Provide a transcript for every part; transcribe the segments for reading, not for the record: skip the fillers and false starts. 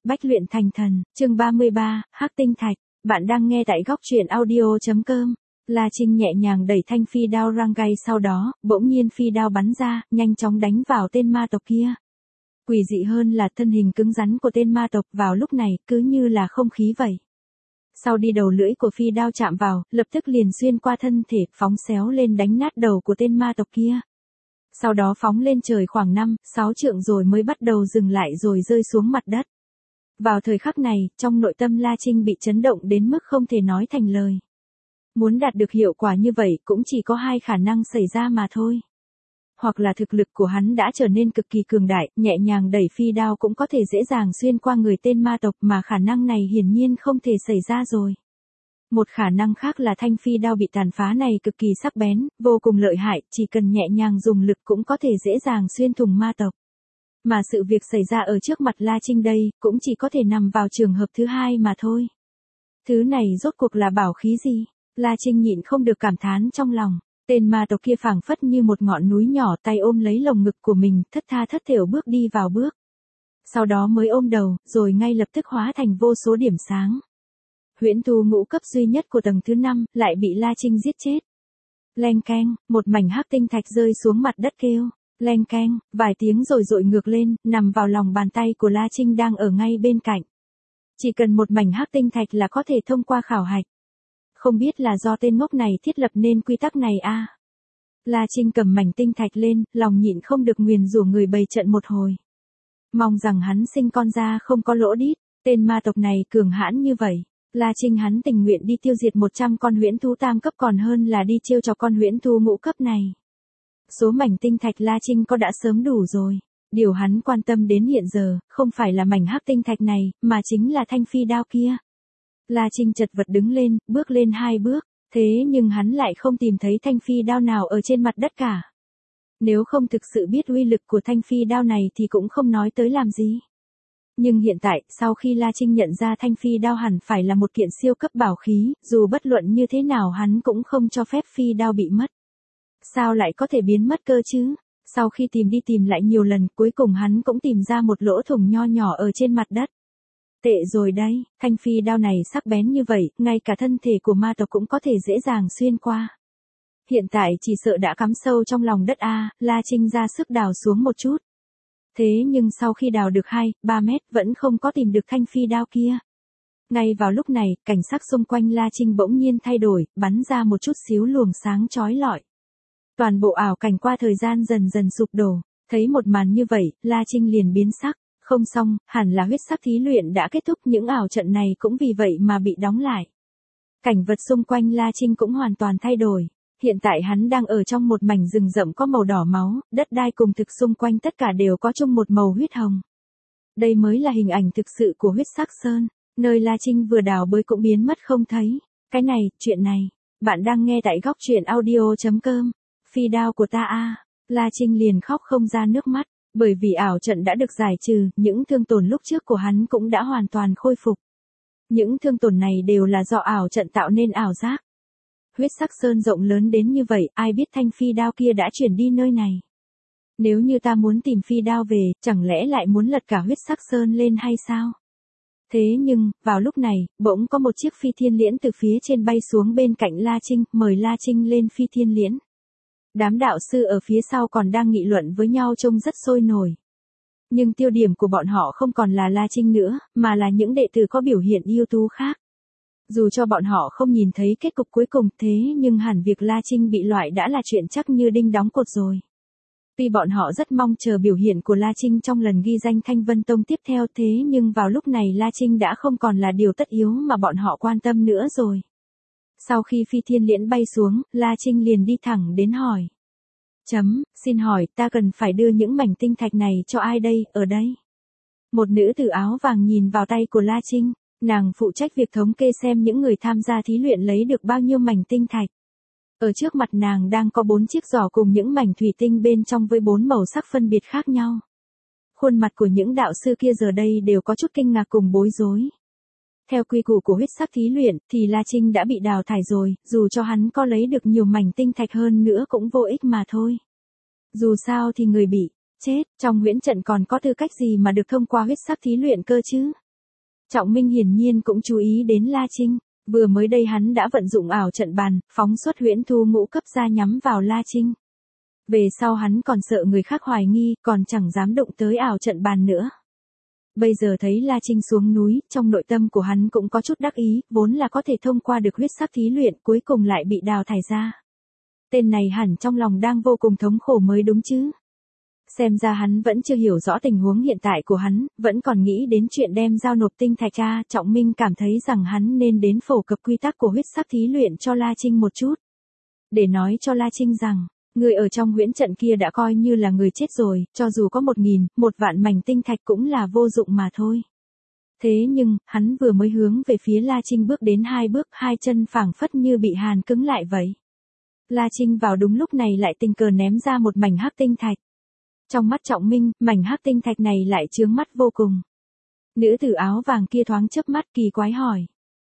Bách luyện thành thần, chương 33, Hắc tinh thạch. Bạn đang nghe tại góc truyện audio.com. La Trinh nhẹ nhàng đẩy thanh phi đao rang gay, sau đó, bỗng nhiên phi đao bắn ra, nhanh chóng đánh vào tên ma tộc kia. Quỷ dị hơn là thân hình cứng rắn của tên ma tộc vào lúc này cứ như là không khí vậy. Sau đi đầu lưỡi của phi đao chạm vào, lập tức liền xuyên qua thân thể, phóng xéo lên đánh nát đầu của tên ma tộc kia. Sau đó phóng lên trời khoảng 5-6 trượng rồi mới bắt đầu dừng lại rồi rơi xuống mặt đất. Vào thời khắc này, trong nội tâm La Trinh bị chấn động đến mức không thể nói thành lời. Muốn đạt được hiệu quả như vậy cũng chỉ có hai khả năng xảy ra mà thôi. Hoặc là thực lực của hắn đã trở nên cực kỳ cường đại, nhẹ nhàng đẩy phi đao cũng có thể dễ dàng xuyên qua người tên ma tộc, mà khả năng này hiển nhiên không thể xảy ra rồi. Một khả năng khác là thanh phi đao bị tàn phá này cực kỳ sắc bén, vô cùng lợi hại, chỉ cần nhẹ nhàng dùng lực cũng có thể dễ dàng xuyên thủng ma tộc. Mà sự việc xảy ra ở trước mặt La Trinh đây, cũng chỉ có thể nằm vào trường hợp thứ hai mà thôi. Thứ này rốt cuộc là bảo khí gì? La Trinh nhịn không được cảm thán trong lòng. Tên ma tộc kia phảng phất như một ngọn núi nhỏ, tay ôm lấy lồng ngực của mình, thất tha thất thểu bước đi vào bước. Sau đó mới ôm đầu, rồi ngay lập tức hóa thành vô số điểm sáng. Huyễn thú ngũ cấp duy nhất của tầng thứ 5, lại bị La Trinh giết chết. Leng keng, một mảnh hắc tinh thạch rơi xuống mặt đất kêu. Leng keng, vài tiếng rồi dội ngược lên, nằm vào lòng bàn tay của La Trinh đang ở ngay bên cạnh. Chỉ cần một mảnh hắc tinh thạch là có thể thông qua khảo hạch. Không biết là do tên ngốc này thiết lập nên quy tắc này à? La Trinh cầm mảnh tinh thạch lên, lòng nhịn không được nguyền rủa người bày trận một hồi. Mong rằng hắn sinh con ra không có lỗ đít, tên ma tộc này cường hãn như vậy. La Trinh hắn tình nguyện đi tiêu diệt 100 con huyễn thú tam cấp còn hơn là đi trêu cho con huyễn thú ngũ cấp này. Số mảnh tinh thạch La Trinh có đã sớm đủ rồi. Điều hắn quan tâm đến hiện giờ, không phải là mảnh hắc tinh thạch này, mà chính là thanh phi đao kia. La Trinh chật vật đứng lên, bước lên 2 bước, thế nhưng hắn lại không tìm thấy thanh phi đao nào ở trên mặt đất cả. Nếu không thực sự biết uy lực của thanh phi đao này thì cũng không nói tới làm gì. Nhưng hiện tại, sau khi La Trinh nhận ra thanh phi đao hẳn phải là một kiện siêu cấp bảo khí, dù bất luận như thế nào hắn cũng không cho phép phi đao bị mất. Sao lại có thể biến mất cơ chứ? Sau khi tìm đi tìm lại nhiều lần, cuối cùng hắn cũng tìm ra một lỗ thủng nho nhỏ ở trên mặt đất. Tệ rồi đấy, thanh phi đao này sắc bén như vậy, ngay cả thân thể của ma tộc cũng có thể dễ dàng xuyên qua. Hiện tại chỉ sợ đã cắm sâu trong lòng đất a. La Trinh ra sức đào xuống một chút. Thế nhưng sau khi đào được 2-3 mét vẫn không có tìm được thanh phi đao kia. Ngay vào lúc này, cảnh sắc xung quanh La Trinh bỗng nhiên thay đổi, bắn ra một chút xíu luồng sáng chói lọi. Toàn bộ ảo cảnh qua thời gian dần dần sụp đổ, thấy một màn như vậy, La Trinh liền biến sắc. Không xong, hẳn là huyết sắc thí luyện đã kết thúc, những ảo trận này cũng vì vậy mà bị đóng lại. Cảnh vật xung quanh La Trinh cũng hoàn toàn thay đổi. Hiện tại hắn đang ở trong một mảnh rừng rậm có màu đỏ máu, đất đai cùng thực xung quanh tất cả đều có chung một màu huyết hồng. Đây mới là hình ảnh thực sự của huyết sắc sơn, nơi La Trinh vừa đào bới cũng biến mất không thấy. Cái này, chuyện này, bạn đang nghe tại góc truyện audio.com. Phi đao của ta a. La Trinh liền khóc không ra nước mắt. Bởi vì ảo trận đã được giải trừ, những thương tổn lúc trước của hắn cũng đã hoàn toàn khôi phục. Những thương tổn này đều là do ảo trận tạo nên ảo giác. Huyết sắc sơn rộng lớn đến như vậy, ai biết thanh phi đao kia đã chuyển đi nơi này. Nếu như ta muốn tìm phi đao về, chẳng lẽ lại muốn lật cả huyết sắc sơn lên hay sao? Thế nhưng, vào lúc này, bỗng có một chiếc phi thiên liễn từ phía trên bay xuống bên cạnh La Trinh, mời La Trinh lên phi thiên liễn. Đám đạo sư ở phía sau còn đang nghị luận với nhau trông rất sôi nổi. Nhưng tiêu điểm của bọn họ không còn là La Trinh nữa, mà là những đệ tử có biểu hiện ưu tú khác. Dù cho bọn họ không nhìn thấy kết cục cuối cùng thế nhưng hẳn việc La Trinh bị loại đã là chuyện chắc như đinh đóng cột rồi. Tuy bọn họ rất mong chờ biểu hiện của La Trinh trong lần ghi danh Thanh Vân Tông tiếp theo thế nhưng vào lúc này La Trinh đã không còn là điều tất yếu mà bọn họ quan tâm nữa rồi. Sau khi phi thiên liễn bay xuống, La Trinh liền đi thẳng đến hỏi. Xin hỏi, ta cần phải đưa những mảnh tinh thạch này cho ai đây, ở đây? Một nữ tử áo vàng nhìn vào tay của La Trinh, nàng phụ trách việc thống kê xem những người tham gia thí luyện lấy được bao nhiêu mảnh tinh thạch. Ở trước mặt nàng đang có 4 chiếc giỏ cùng những mảnh thủy tinh bên trong với 4 màu sắc phân biệt khác nhau. Khuôn mặt của những đạo sư kia giờ đây đều có chút kinh ngạc cùng bối rối. Theo quy củ của huyết sắc thí luyện, thì La Trinh đã bị đào thải rồi, dù cho hắn có lấy được nhiều mảnh tinh thạch hơn nữa cũng vô ích mà thôi. Dù sao thì người bị chết, trong huyễn trận còn có tư cách gì mà được thông qua huyết sắc thí luyện cơ chứ? Trọng Minh hiển nhiên cũng chú ý đến La Trinh. Vừa mới đây hắn đã vận dụng ảo trận bàn, phóng xuất huyễn thu ngũ cấp ra nhắm vào La Trinh. Về sau hắn còn sợ người khác hoài nghi, còn chẳng dám động tới ảo trận bàn nữa. Bây giờ thấy La Trinh xuống núi, trong nội tâm của hắn cũng có chút đắc ý, vốn là có thể thông qua được huyết sắc thí luyện, cuối cùng lại bị đào thải ra. Tên này hẳn trong lòng đang vô cùng thống khổ mới đúng chứ. Xem ra hắn vẫn chưa hiểu rõ tình huống hiện tại của hắn, vẫn còn nghĩ đến chuyện đem giao nộp tinh thạch ra. Trọng Minh cảm thấy rằng hắn nên đến phổ cập quy tắc của huyết sắc thí luyện cho La Trinh một chút. Để nói cho La Trinh rằng, người ở trong huyễn trận kia đã coi như là người chết rồi, cho dù có 1.000, 1.000 mảnh tinh thạch cũng là vô dụng mà thôi. Thế nhưng, hắn vừa mới hướng về phía La Trinh bước đến 2 bước, 2 chân phảng phất như bị hàn cứng lại vậy. La Trinh vào đúng lúc này lại tình cờ ném ra một mảnh hắc tinh thạch. Trong mắt Trọng Minh, mảnh hắc tinh thạch này lại chướng mắt vô cùng. Nữ tử áo vàng kia thoáng chớp mắt kỳ quái hỏi.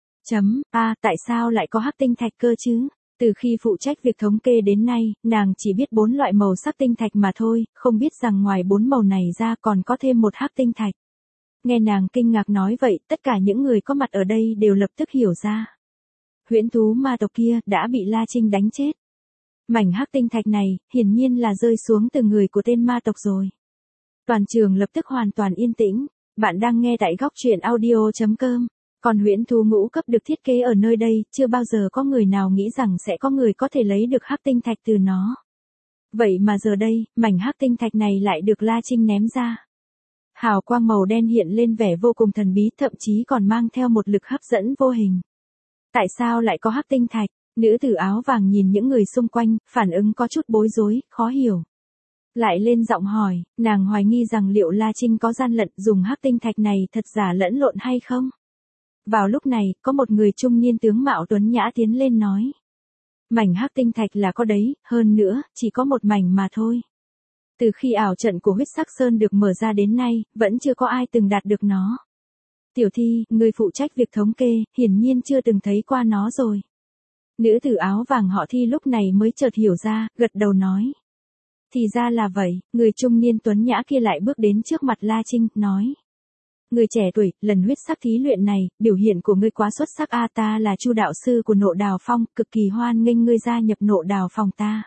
Tại sao lại có hắc tinh thạch cơ chứ? Từ khi phụ trách việc thống kê đến nay, nàng chỉ biết 4 loại màu sắc tinh thạch mà thôi, không biết rằng ngoài 4 màu này ra còn có thêm một hắc tinh thạch. Nghe nàng kinh ngạc nói vậy, tất cả những người có mặt ở đây đều lập tức hiểu ra. Huyễn thú ma tộc kia đã bị La Trinh đánh chết. Mảnh hắc tinh thạch này, hiển nhiên là rơi xuống từ người của tên ma tộc rồi. Toàn trường lập tức hoàn toàn yên tĩnh. Bạn đang nghe tại góc truyện audio.com. Còn huyễn thú ngũ cấp được thiết kế ở nơi đây, chưa bao giờ có người nào nghĩ rằng sẽ có người có thể lấy được hắc tinh thạch từ nó. Vậy mà giờ đây, mảnh hắc tinh thạch này lại được La Trinh ném ra. Hào quang màu đen hiện lên vẻ vô cùng thần bí, thậm chí còn mang theo một lực hấp dẫn vô hình. Tại sao lại có hắc tinh thạch? Nữ tử áo vàng nhìn những người xung quanh, phản ứng có chút bối rối, khó hiểu. Lại lên giọng hỏi, nàng hoài nghi rằng liệu La Trinh có gian lận dùng hắc tinh thạch này thật giả lẫn lộn hay không? Vào lúc này, có một người trung niên tướng mạo tuấn nhã tiến lên nói. Mảnh hắc tinh thạch là có đấy, hơn nữa, chỉ có một mảnh mà thôi. Từ khi ảo trận của huyết sắc sơn được mở ra đến nay, vẫn chưa có ai từng đạt được nó. Tiểu thi, người phụ trách việc thống kê, hiển nhiên chưa từng thấy qua nó rồi. Nữ tử áo vàng họ Thi lúc này mới chợt hiểu ra, gật đầu nói. Thì ra là vậy, người trung niên tuấn nhã kia lại bước đến trước mặt La Trinh, nói. Người trẻ tuổi, lần huyết sắc thí luyện này, biểu hiện của ngươi quá xuất sắc a, ta là Chu đạo sư của Nộ Đào Phong, cực kỳ hoan nghênh ngươi gia nhập Nộ Đào Phong ta.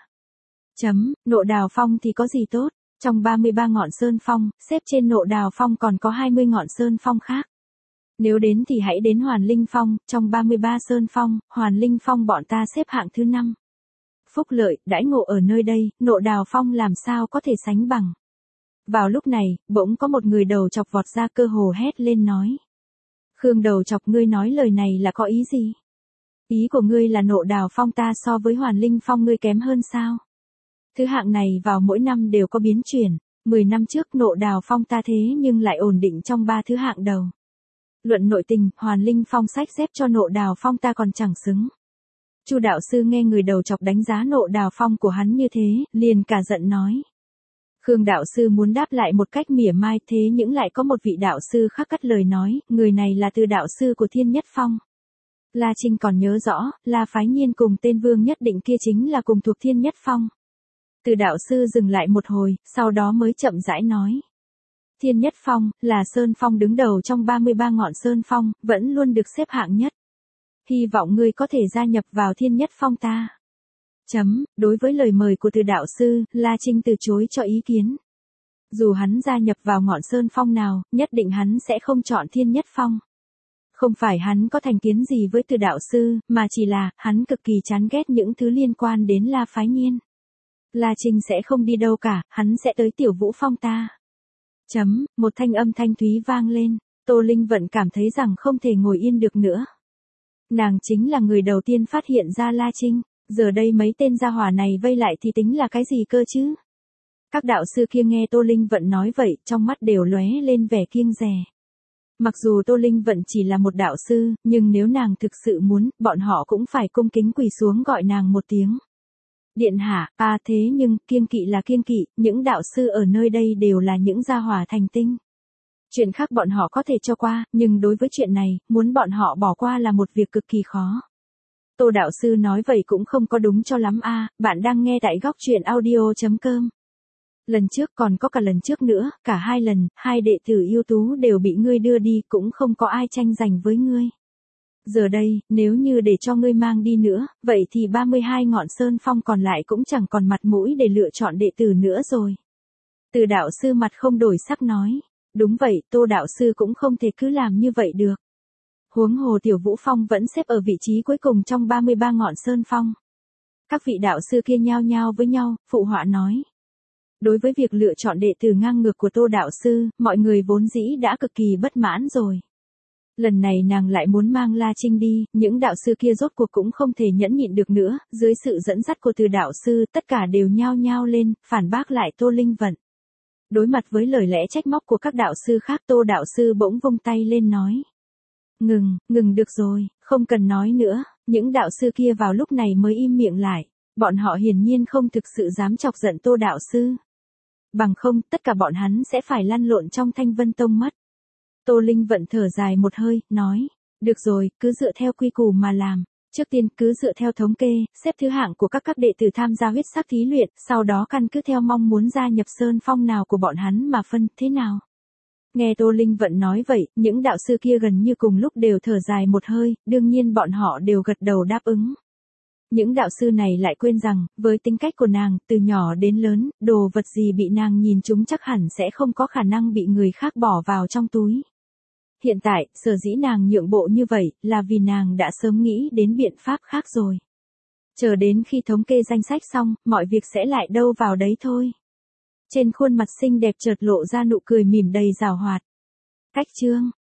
Nộ Đào Phong thì có gì tốt, trong 33 ngọn sơn phong, xếp trên Nộ Đào Phong còn có 20 ngọn sơn phong khác. Nếu đến thì hãy đến Hoàn Linh Phong, trong 33 sơn phong, Hoàn Linh Phong bọn ta xếp hạng thứ 5. Phúc lợi, đãi ngộ ở nơi đây, Nộ Đào Phong làm sao có thể sánh bằng. Vào lúc này, bỗng có một người đầu chọc vọt ra cơ hồ hét lên nói. Khương đầu chọc, ngươi nói lời này là có ý gì? Ý của ngươi là Nộ Đào Phong ta so với Hoàn Linh Phong ngươi kém hơn sao? Thứ hạng này vào mỗi năm đều có biến chuyển, 10 năm trước Nộ Đào Phong ta thế nhưng lại ổn định trong 3 thứ hạng đầu. Luận nội tình, Hoàn Linh Phong sách xếp cho Nộ Đào Phong ta còn chẳng xứng. Chu đạo sư nghe người đầu chọc đánh giá Nộ Đào Phong của hắn như thế, liền cả giận nói. Khương đạo sư muốn đáp lại một cách mỉa mai, thế nhưng lại có một vị đạo sư khác cắt lời nói, người này là Từ đạo sư của Thiên Nhất Phong. La Trinh còn nhớ rõ, La Phái Nhiên cùng tên Vương Nhất Định kia chính là cùng thuộc Thiên Nhất Phong. Từ đạo sư dừng lại một hồi, sau đó mới chậm rãi nói. Thiên Nhất Phong, là sơn phong đứng đầu trong 33 ngọn sơn phong, vẫn luôn được xếp hạng nhất. Hy vọng ngươi có thể gia nhập vào Thiên Nhất Phong ta. Đối với lời mời của Từ đạo sư, La Trinh từ chối cho ý kiến. Dù hắn gia nhập vào ngọn sơn phong nào, nhất định hắn sẽ không chọn Thiên Nhất Phong. Không phải hắn có thành kiến gì với Từ đạo sư, mà chỉ là, hắn cực kỳ chán ghét những thứ liên quan đến La Phái Nhiên. La Trinh sẽ không đi đâu cả, hắn sẽ tới Tiểu Vũ Phong ta. Một thanh âm thanh thúy vang lên, Tô Linh Vận cảm thấy rằng không thể ngồi yên được nữa. Nàng chính là người đầu tiên phát hiện ra La Trinh, giờ đây mấy tên gia hỏa này vây lại thì tính là cái gì cơ chứ? Các đạo sư kia nghe Tô Linh Vận nói vậy, trong mắt đều lóe lên vẻ kiêng dè. Mặc dù Tô Linh Vận chỉ là một đạo sư, nhưng nếu nàng thực sự muốn, bọn họ cũng phải cung kính quỳ xuống gọi nàng một tiếng. Điện hạ, thế nhưng, kiêng kỵ là kiêng kỵ, những đạo sư ở nơi đây đều là những gia hỏa thành tinh. Chuyện khác bọn họ có thể cho qua, nhưng đối với chuyện này, muốn bọn họ bỏ qua là một việc cực kỳ khó. Tô đạo sư nói vậy cũng không có đúng cho lắm bạn đang nghe tại góc truyện audio.com. Lần trước còn có cả lần trước nữa, cả hai lần, hai đệ tử ưu tú đều bị ngươi đưa đi, cũng không có ai tranh giành với ngươi. Giờ đây, nếu như để cho ngươi mang đi nữa, vậy thì 32 ngọn sơn phong còn lại cũng chẳng còn mặt mũi để lựa chọn đệ tử nữa rồi. Từ đạo sư mặt không đổi sắc nói. Đúng vậy, Tô đạo sư cũng không thể cứ làm như vậy được. Huống hồ Tiểu Vũ Phong vẫn xếp ở vị trí cuối cùng trong 33 ngọn sơn phong. Các vị đạo sư kia nhao nhao với nhau, phụ họa nói. Đối với việc lựa chọn đệ tử ngang ngược của Tô đạo sư, mọi người vốn dĩ đã cực kỳ bất mãn rồi. Lần này nàng lại muốn mang La Trinh đi, những đạo sư kia rốt cuộc cũng không thể nhẫn nhịn được nữa, dưới sự dẫn dắt của Từ đạo sư, tất cả đều nhao nhao lên, phản bác lại Tô Linh Vận. Đối mặt với lời lẽ trách móc của các đạo sư khác, Tô đạo sư bỗng vung tay lên nói. Ngừng được rồi, không cần nói nữa, những đạo sư kia vào lúc này mới im miệng lại, bọn họ hiển nhiên không thực sự dám chọc giận Tô đạo sư. Bằng không, tất cả bọn hắn sẽ phải lăn lộn trong Thanh Vân Tông mất. Tô Linh Vận thở dài một hơi, nói, được rồi, cứ dựa theo quy củ mà làm. Trước tiên cứ dựa theo thống kê, xếp thứ hạng của các đệ tử tham gia huyết sắc thí luyện, sau đó căn cứ theo mong muốn gia nhập sơn phong nào của bọn hắn mà phân, thế nào? Nghe Tô Linh Vận nói vậy, những đạo sư kia gần như cùng lúc đều thở dài một hơi, đương nhiên bọn họ đều gật đầu đáp ứng. Những đạo sư này lại quên rằng, với tính cách của nàng, từ nhỏ đến lớn, đồ vật gì bị nàng nhìn chúng chắc hẳn sẽ không có khả năng bị người khác bỏ vào trong túi. Hiện tại, sở dĩ nàng nhượng bộ như vậy, là vì nàng đã sớm nghĩ đến biện pháp khác rồi. Chờ đến khi thống kê danh sách xong, mọi việc sẽ lại đâu vào đấy thôi. Trên khuôn mặt xinh đẹp chợt lộ ra nụ cười mỉm đầy giảo hoạt. Cách chương